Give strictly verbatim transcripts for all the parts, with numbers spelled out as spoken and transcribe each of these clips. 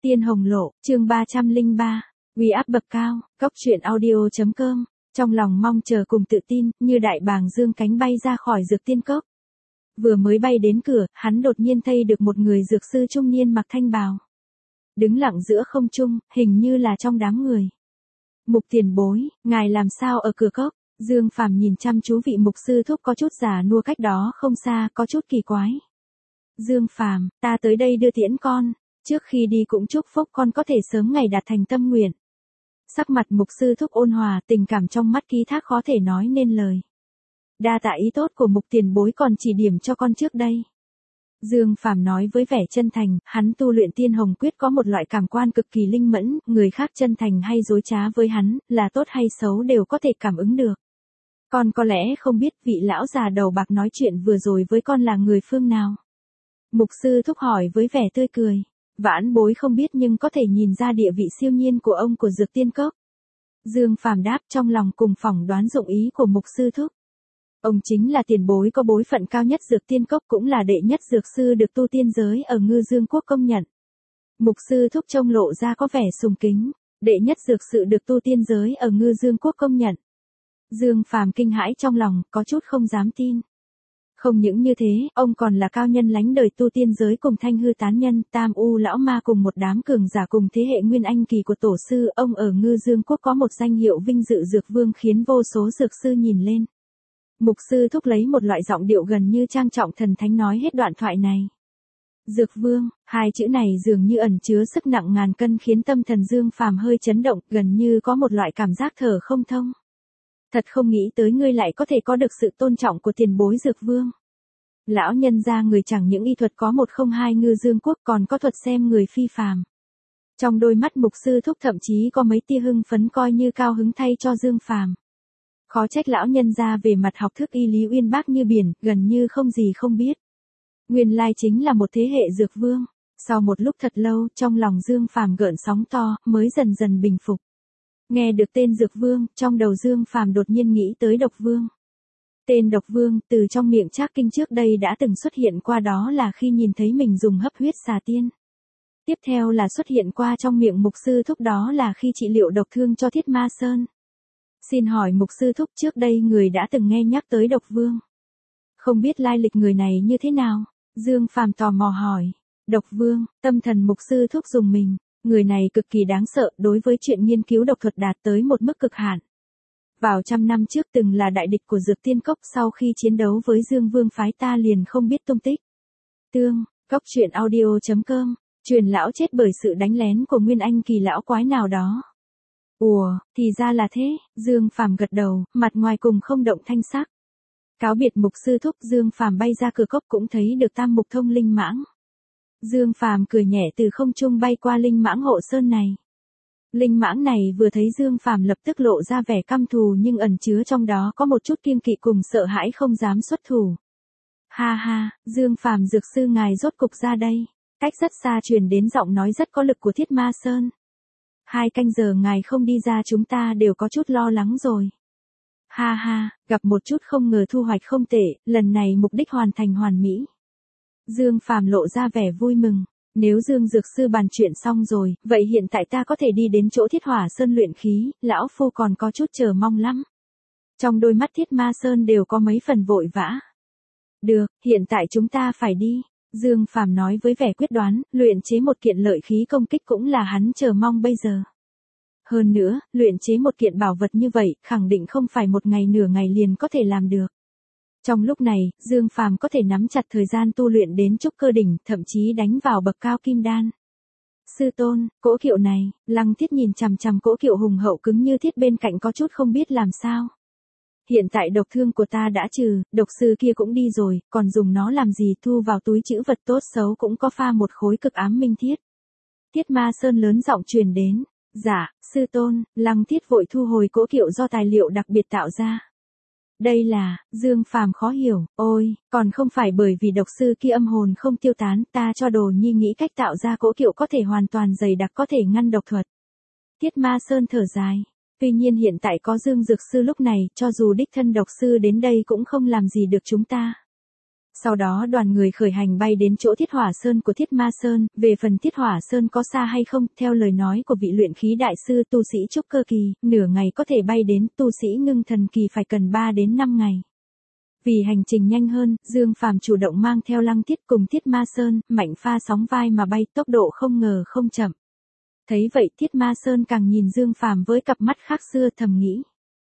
Tiên Hồng Lộ, chương ba trăm lẻ ba, uy áp bậc cao, cốc truyện audio chấm com, trong lòng mong chờ cùng tự tin, như đại bàng dương cánh bay ra khỏi dược tiên cốc. Vừa mới bay đến cửa, hắn đột nhiên thấy được một người dược sư trung niên mặc thanh bào. Đứng lặng giữa không trung, hình như là trong đám người. Mục tiền bối, ngài làm sao ở cửa cốc? Dương Phàm nhìn chăm chú vị mục sư thúc có chút già nua cách đó không xa, có chút kỳ quái. Dương Phàm, ta tới đây đưa tiễn con, trước khi đi cũng chúc phúc con có thể sớm ngày đạt thành tâm nguyện. Sắc mặt mục sư thúc ôn hòa, tình cảm trong mắt ký thác khó thể nói nên lời. Đa tạ ý tốt của mục tiền bối còn chỉ điểm cho con trước đây. Dương Phàm nói với vẻ chân thành, hắn tu luyện Tiên Hồng Quyết có một loại cảm quan cực kỳ linh mẫn, người khác chân thành hay dối trá với hắn, là tốt hay xấu đều có thể cảm ứng được. Con có lẽ không biết vị lão già đầu bạc nói chuyện vừa rồi với con là người phương nào. Mục sư thúc hỏi với vẻ tươi cười. Vãn bối không biết nhưng có thể nhìn ra địa vị siêu nhiên của ông của dược tiên cốc. Dương Phàm đáp trong lòng cùng phỏng đoán dụng ý của mục sư thúc. Ông chính là tiền bối có bối phận cao nhất dược tiên cốc, cũng là đệ nhất dược sư được tu tiên giới ở Ngư Dương Quốc công nhận. Mục sư thúc trông lộ ra có vẻ sùng kính, đệ nhất dược sư được tu tiên giới ở Ngư Dương Quốc công nhận. Dương Phàm kinh hãi trong lòng, có chút không dám tin. Không những như thế, ông còn là cao nhân lánh đời tu tiên giới cùng Thanh Hư tán nhân, Tam U lão ma cùng một đám cường giả cùng thế hệ nguyên anh kỳ của tổ sư, ông ở Ngư Dương Quốc có một danh hiệu vinh dự dược vương khiến vô số dược sư nhìn lên. Mục sư thúc lấy một loại giọng điệu gần như trang trọng thần thánh nói hết đoạn thoại này. Dược vương, hai chữ này dường như ẩn chứa sức nặng ngàn cân khiến tâm thần Dương Phàm hơi chấn động, gần như có một loại cảm giác thở không thông. Thật không nghĩ tới ngươi lại có thể có được sự tôn trọng của tiền bối dược vương. Lão nhân gia người chẳng những y thuật có một không hai Ngư Dương Quốc còn có thuật xem người phi phàm. Trong đôi mắt mục sư thúc thậm chí có mấy tia hưng phấn coi như cao hứng thay cho Dương Phàm. Khó trách lão nhân gia về mặt học thức y lý uyên bác như biển, gần như không gì không biết. Nguyên lai chính là một thế hệ dược vương. Sau một lúc thật lâu, trong lòng Dương Phàm gợn sóng to, mới dần dần bình phục. Nghe được tên Dược Vương, trong đầu Dương Phàm đột nhiên nghĩ tới Độc Vương. Tên Độc Vương, từ trong miệng Trác Kinh trước đây đã từng xuất hiện qua, đó là khi nhìn thấy mình dùng hấp huyết xà tiên. Tiếp theo là xuất hiện qua trong miệng mục sư thúc, đó là khi trị liệu độc thương cho Thiết Ma Sơn. Xin hỏi mục sư thúc, trước đây người đã từng nghe nhắc tới Độc Vương. Không biết lai lịch người này như thế nào? Dương Phàm tò mò hỏi. Độc Vương, tâm thần mục sư thúc dùng mình. Người này cực kỳ đáng sợ, đối với chuyện nghiên cứu độc thuật đạt tới một mức cực hạn. Vào trăm năm trước từng là đại địch của dược tiên cốc, sau khi chiến đấu với Dương Vương phái ta liền không biết tung tích. Tương, cốc truyện audio chấm com, truyền lão chết bởi sự đánh lén của nguyên anh kỳ lão quái nào đó. Ủa, thì ra là thế, Dương Phàm gật đầu, mặt ngoài cùng không động thanh sắc. Cáo biệt mục sư thúc, Dương Phàm bay ra cửa cốc cũng thấy được Tam Mục Thông Linh Mãng. Dương Phàm cười nhẹ từ không trung bay qua linh mãng hộ sơn này. Linh mãng này vừa thấy Dương Phàm lập tức lộ ra vẻ căm thù, nhưng ẩn chứa trong đó có một chút kiêng kỵ cùng sợ hãi không dám xuất thủ. Ha ha, Dương Phàm dược sư ngài rốt cục ra đây. Cách rất xa truyền đến giọng nói rất có lực của Thiết Ma Sơn. Hai canh giờ ngài không đi ra chúng ta đều có chút lo lắng rồi. Ha ha, gặp một chút không ngờ thu hoạch không tệ, lần này mục đích hoàn thành hoàn mỹ. Dương Phàm lộ ra vẻ vui mừng. Nếu Dương Dược Sư bàn chuyện xong rồi, vậy hiện tại ta có thể đi đến chỗ Thiết Hỏa Sơn luyện khí, lão phu còn có chút chờ mong lắm. Trong đôi mắt Thiết Ma Sơn đều có mấy phần vội vã. Được, hiện tại chúng ta phải đi. Dương Phàm nói với vẻ quyết đoán, luyện chế một kiện lợi khí công kích cũng là hắn chờ mong bây giờ. Hơn nữa, luyện chế một kiện bảo vật như vậy, khẳng định không phải một ngày nửa ngày liền có thể làm được. Trong lúc này, Dương Phàm có thể nắm chặt thời gian tu luyện đến trúc cơ đỉnh, thậm chí đánh vào bậc cao kim đan. Sư tôn, cỗ kiệu này, Lăng Thiết nhìn chằm chằm cỗ kiệu hùng hậu cứng như thiết bên cạnh có chút không biết làm sao. Hiện tại độc thương của ta đã trừ, độc sư kia cũng đi rồi, còn dùng nó làm gì, thu vào túi trữ vật tốt xấu cũng có pha một khối cực ám minh thiết. Thiết Ma Sơn lớn giọng truyền đến. Dạ, sư tôn, Lăng Thiết vội thu hồi cỗ kiệu do tài liệu đặc biệt tạo ra. Đây là, Dương Phàm khó hiểu, ôi, còn không phải bởi vì độc sư kia âm hồn không tiêu tán, ta cho đồ nhi nghĩ cách tạo ra cỗ kiệu có thể hoàn toàn dày đặc có thể ngăn độc thuật. Thiết Ma Sơn thở dài, tuy nhiên hiện tại có Dương Dược Sư lúc này, cho dù đích thân độc sư đến đây cũng không làm gì được chúng ta. Sau đó đoàn người khởi hành bay đến chỗ Thiết Hỏa Sơn của Thiết Ma Sơn, về phần Thiết Hỏa Sơn có xa hay không, theo lời nói của vị luyện khí đại sư tu sĩ trúc cơ kỳ, nửa ngày có thể bay đến, tu sĩ ngưng thần kỳ phải cần ba đến năm ngày. Vì hành trình nhanh hơn, Dương Phàm chủ động mang theo Lăng Thiết cùng Thiết Ma Sơn, Mạnh Pha sóng vai mà bay, tốc độ không ngờ không chậm. Thấy vậy Thiết Ma Sơn càng nhìn Dương Phàm với cặp mắt khác xưa, thầm nghĩ.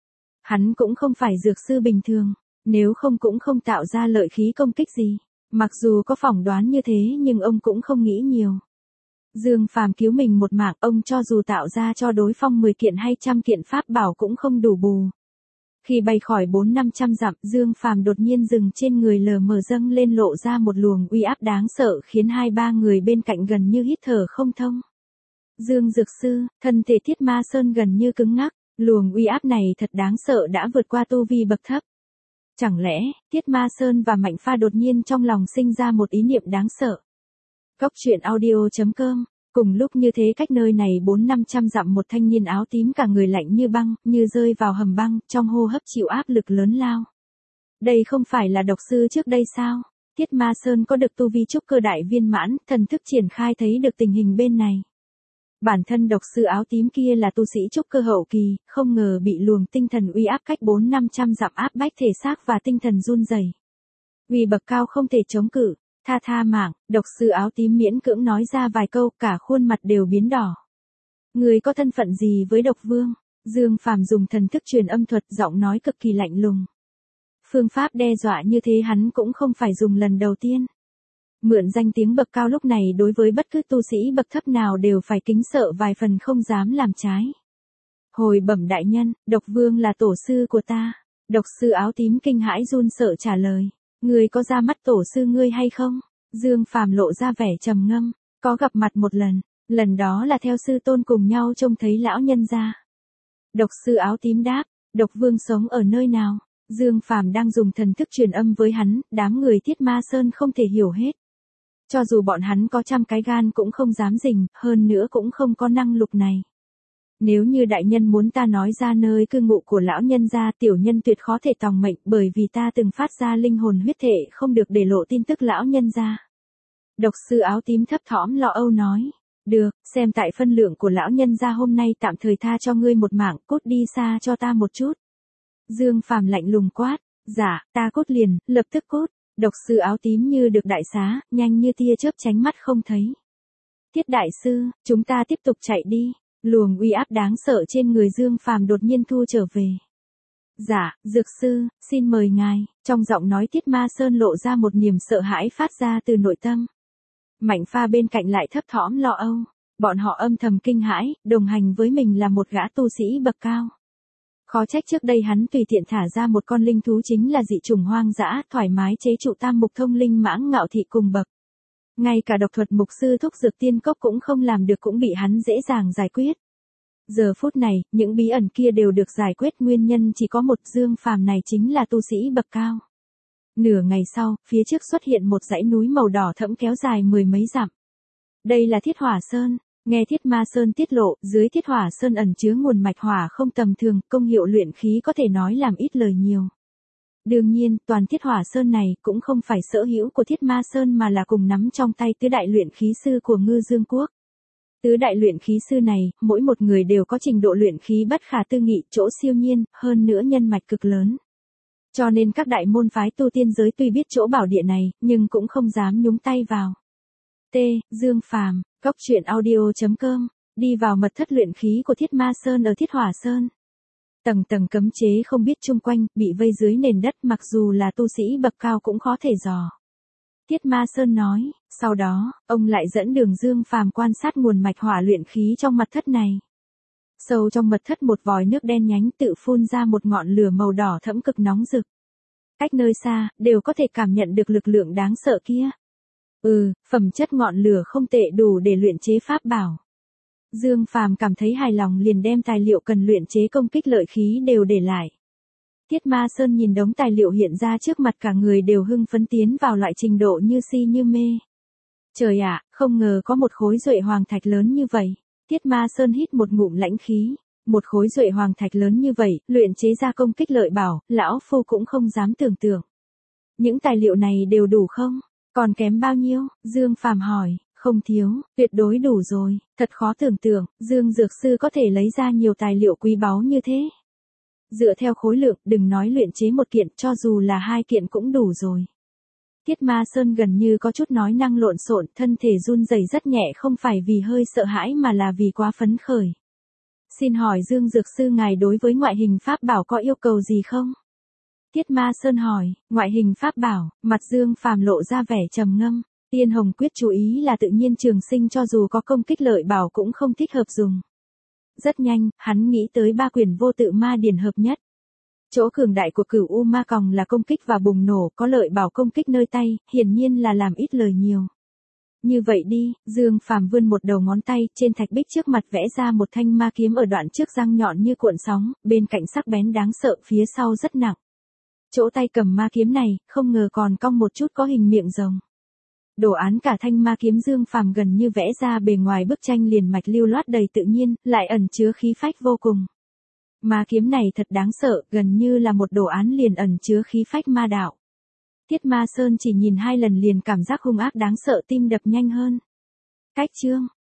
Hắn cũng không phải dược sư bình thường, nếu không cũng không tạo ra lợi khí công kích gì. Mặc dù có phỏng đoán như thế nhưng ông cũng không nghĩ nhiều. Dương Phàm cứu mình một mạng, ông cho dù tạo ra cho đối phương mười kiện hay trăm kiện pháp bảo cũng không đủ bù. Khi bay khỏi bốn năm trăm dặm, Dương Phàm đột nhiên dừng trên người, lờ mờ dâng lên lộ ra một luồng uy áp đáng sợ khiến hai ba người bên cạnh gần như hít thở không thông. Dương Dược Sư, thân thể Thiết Ma Sơn gần như cứng ngắc, luồng uy áp này thật đáng sợ đã vượt qua tu vi bậc thấp. Chẳng lẽ, Thiết Ma Sơn và Mạnh Pha đột nhiên trong lòng sinh ra một ý niệm đáng sợ. Cốc truyện audio chấm com. Cùng lúc như thế cách nơi này bốn năm trăm dặm, một thanh niên áo tím cả người lạnh như băng, như rơi vào hầm băng, trong hô hấp chịu áp lực lớn lao. Đây không phải là độc sư trước đây sao? Thiết Ma Sơn có được tu vi trúc cơ đại viên mãn, thần thức triển khai thấy được tình hình bên này. Bản thân độc sư áo tím kia là tu sĩ trúc cơ hậu kỳ, không ngờ bị luồng tinh thần uy áp cách bốn năm trăm dặm áp bách thể xác và tinh thần run rẩy. Uy bậc cao không thể chống cự. Tha tha mạng, độc sư áo tím miễn cưỡng nói ra vài câu, cả khuôn mặt đều biến đỏ. Người có thân phận gì với độc vương? Dương Phàm dùng thần thức truyền âm thuật, giọng nói cực kỳ lạnh lùng. Phương pháp đe dọa như thế hắn cũng không phải dùng lần đầu tiên. Mượn danh tiếng bậc cao lúc này đối với bất cứ tu sĩ bậc thấp nào đều phải kính sợ vài phần, không dám làm trái. Hồi bẩm đại nhân, độc vương là tổ sư của ta. Độc sư áo tím kinh hãi run sợ trả lời. Người có ra mắt tổ sư ngươi hay không? Dương Phàm lộ ra vẻ trầm ngâm, có gặp mặt một lần, lần đó là theo sư tôn cùng nhau trông thấy lão nhân gia. Độc sư áo tím đáp, độc vương sống ở nơi nào? Dương Phàm đang dùng thần thức truyền âm với hắn, đám người Thiết Ma Sơn không thể hiểu hết. Cho dù bọn hắn có trăm cái gan cũng không dám rình, hơn nữa cũng không có năng lực này. Nếu như đại nhân muốn ta nói ra nơi cư ngụ của lão nhân gia, tiểu nhân tuyệt khó thể tòng mệnh, bởi vì ta từng phát ra linh hồn huyết thể, không được để lộ tin tức lão nhân gia. Độc sư áo tím thấp thỏm lo âu nói, được, xem tại phân lượng của lão nhân gia hôm nay tạm thời tha cho ngươi một mạng, cút đi xa cho ta một chút. Dương Phàm lạnh lùng quát, dạ, ta cút liền, lập tức cút. Độc sư áo tím như được đại xá, nhanh như tia chớp tránh mắt không thấy. Thiết đại sư, chúng ta tiếp tục chạy đi. Luồng uy áp đáng sợ trên người Dương Phàm đột nhiên thu trở về. Dạ, dược sư, xin mời ngài. Trong giọng nói Thiết Ma Sơn lộ ra một niềm sợ hãi phát ra từ nội tâm. Mạnh Pha bên cạnh lại thấp thỏm lo âu. Bọn họ âm thầm kinh hãi, đồng hành với mình là một gã tu sĩ bậc cao. Khó trách trước đây hắn tùy tiện thả ra một con linh thú chính là dị chủng hoang dã, thoải mái chế trụ tam mục thông linh mãng ngạo thị cùng bậc. Ngay cả độc thuật mục sư thúc dược tiên cốc cũng không làm được cũng bị hắn dễ dàng giải quyết. Giờ phút này, những bí ẩn kia đều được giải quyết, nguyên nhân chỉ có một, Dương Phàm này chính là tu sĩ bậc cao. Nửa ngày sau, phía trước xuất hiện một dãy núi màu đỏ thẫm kéo dài mười mấy dặm. Đây là Thiết Hỏa Sơn. Nghe Thiết Ma Sơn tiết lộ, dưới Thiết Hỏa Sơn ẩn chứa nguồn mạch hỏa không tầm thường, công hiệu luyện khí có thể nói làm ít lời nhiều. Đương nhiên, toàn Thiết Hỏa Sơn này cũng không phải sở hữu của Thiết Ma Sơn mà là cùng nắm trong tay tứ đại luyện khí sư của Ngư Dương Quốc. Tứ đại luyện khí sư này, mỗi một người đều có trình độ luyện khí bất khả tư nghị, chỗ siêu nhiên, hơn nữa nhân mạch cực lớn. Cho nên các đại môn phái tu tiên giới tuy biết chỗ bảo địa này, nhưng cũng không dám nhúng tay vào. T. Dương Phàm, Cốc truyện audio chấm com, đi vào mật thất luyện khí của Thiết Ma Sơn ở Thiết Hỏa Sơn. Tầng tầng cấm chế không biết chung quanh, bị vây dưới nền đất, mặc dù là tu sĩ bậc cao cũng khó thể dò. Thiết Ma Sơn nói, sau đó, ông lại dẫn đường Dương Phàm quan sát nguồn mạch hỏa luyện khí trong mật thất này. Sâu trong mật thất một vòi nước đen nhánh tự phun ra một ngọn lửa màu đỏ thẫm cực nóng rực. Cách nơi xa, đều có thể cảm nhận được lực lượng đáng sợ kia. Ừ, phẩm chất ngọn lửa không tệ, đủ để luyện chế pháp bảo. Dương Phàm cảm thấy hài lòng liền đem tài liệu cần luyện chế công kích lợi khí đều để lại. Thiết Ma Sơn nhìn đống tài liệu hiện ra trước mặt, cả người đều hưng phấn tiến vào loại trình độ như si như mê. Trời ạ, không ngờ có một khối duệ hoàng thạch lớn như vậy. Thiết Ma Sơn hít một ngụm lãnh khí. Một khối duệ hoàng thạch lớn như vậy, luyện chế ra công kích lợi bảo, lão phu cũng không dám tưởng tượng. Những tài liệu này đều đủ không? Còn kém bao nhiêu? Dương Phàm hỏi. Không thiếu, tuyệt đối đủ rồi, thật khó tưởng tượng, Dương Dược Sư có thể lấy ra nhiều tài liệu quý báu như thế. Dựa theo khối lượng, đừng nói luyện chế một kiện, cho dù là hai kiện cũng đủ rồi. Tiết Ma Sơn gần như có chút nói năng lộn xộn, thân thể run rẩy rất nhẹ, không phải vì hơi sợ hãi mà là vì quá phấn khởi. Xin hỏi Dương Dược Sư ngài đối với ngoại hình pháp bảo có yêu cầu gì không? Tiết Ma Sơn hỏi, ngoại hình pháp bảo, mặt Dương Phàm lộ ra vẻ trầm ngâm. Tiên Hồng Quyết chú ý là tự nhiên trường sinh, cho dù có công kích lợi bảo cũng không thích hợp dùng. Rất nhanh, hắn nghĩ tới ba quyển vô tự ma điển hợp nhất. Chỗ cường đại của Cửu U Ma Còng là công kích và bùng nổ, có lợi bảo công kích nơi tay, hiển nhiên là làm ít lời nhiều. Như vậy đi, Dương Phàm vươn một đầu ngón tay, trên thạch bích trước mặt vẽ ra một thanh ma kiếm ở đoạn trước răng nhọn như cuộn sóng, bên cạnh sắc bén đáng sợ, phía sau rất nặng. Chỗ tay cầm ma kiếm này, không ngờ còn cong một chút có hình miệng rồng. Đồ án cả thanh ma kiếm Dương Phàm gần như vẽ ra bề ngoài bức tranh liền mạch lưu loát đầy tự nhiên, lại ẩn chứa khí phách vô cùng. Ma kiếm này thật đáng sợ, gần như là một đồ án liền ẩn chứa khí phách ma đạo. Tiết Ma Sơn chỉ nhìn hai lần liền cảm giác hung ác đáng sợ, tim đập nhanh hơn. Cách chương